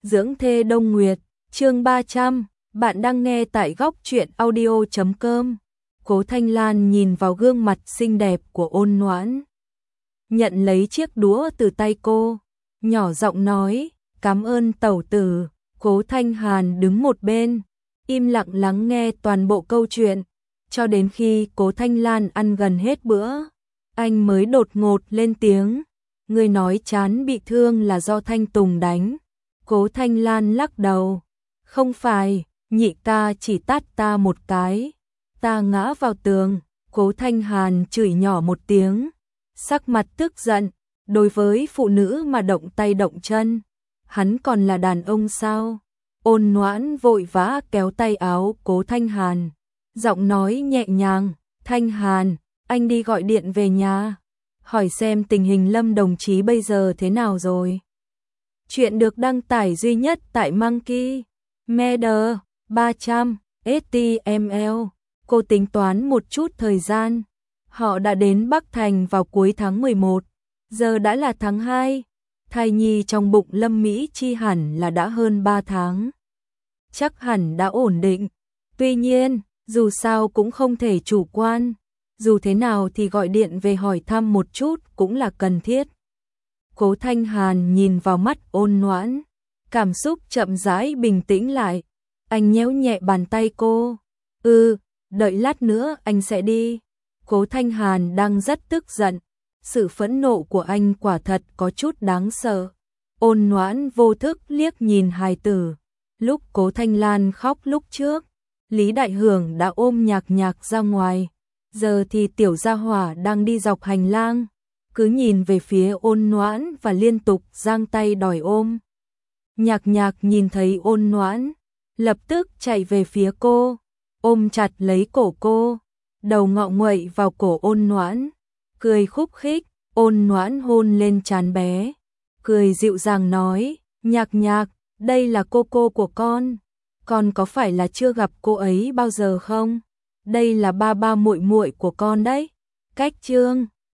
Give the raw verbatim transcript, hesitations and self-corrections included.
Dưỡng thê Đông Nguyệt, chương ba trăm, bạn đang nghe tại góc truyện audio chấm com. Cố Thanh Lan nhìn vào gương mặt xinh đẹp của Ôn Noãn, nhận lấy chiếc đũa từ tay cô, nhỏ giọng nói, cảm ơn tẩu tử. Cố Thanh Hàn đứng một bên, im lặng lắng nghe toàn bộ câu chuyện, cho đến khi Cố Thanh Lan ăn gần hết bữa, anh mới đột ngột lên tiếng, người nói chán bị thương là do Thanh Tùng đánh. Cố Thanh Lan lắc đầu, không phải, nhị ca chỉ tát ta một cái, ta ngã vào tường. Cố Thanh Hàn chửi nhỏ một tiếng, sắc mặt tức giận, đối với phụ nữ mà động tay động chân, hắn còn là đàn ông sao? Ôn Noãn vội vã kéo tay áo Cố Thanh Hàn, giọng nói nhẹ nhàng, Thanh Hàn, anh đi gọi điện về nhà, hỏi xem tình hình Lâm đồng chí bây giờ thế nào rồi. Chuyện được đăng tải duy nhất tại Monkey Media ba trăm ét tê em lờ. Cô tính toán một chút thời gian, họ đã đến Bắc Thành vào cuối tháng mười một, giờ đã là tháng hai, thai nhi trong bụng Lâm Mỹ Chi hẳn là đã hơn ba tháng. Chắc hẳn đã ổn định, tuy nhiên, dù sao cũng không thể chủ quan, dù thế nào thì gọi điện về hỏi thăm một chút cũng là cần thiết. Cố Thanh Hàn nhìn vào mắt Ôn Noãn, cảm xúc chậm rãi bình tĩnh lại, anh nhéo nhẹ bàn tay cô, ừ, đợi lát nữa anh sẽ đi. Cố Thanh Hàn đang rất tức giận, sự phẫn nộ của anh quả thật có chút đáng sợ. Ôn Noãn vô thức liếc nhìn hài tử, lúc Cố Thanh Lan khóc lúc trước, Lý Đại Hưởng đã ôm Nhạc Nhạc ra ngoài, giờ thì tiểu gia hỏa đang đi dọc hành lang, cứ nhìn về phía Ôn Noãn và liên tục giang tay đòi ôm. Nhạc Nhạc nhìn thấy Ôn Noãn, lập tức chạy về phía cô, ôm chặt lấy cổ cô, đầu ngọ nguậy vào cổ Ôn Noãn, cười khúc khích. Ôn Noãn hôn lên trán bé, cười dịu dàng nói, Nhạc Nhạc, đây là cô cô của con, con có phải là chưa gặp cô ấy bao giờ không? Đây là ba ba muội muội của con đấy. Cách chương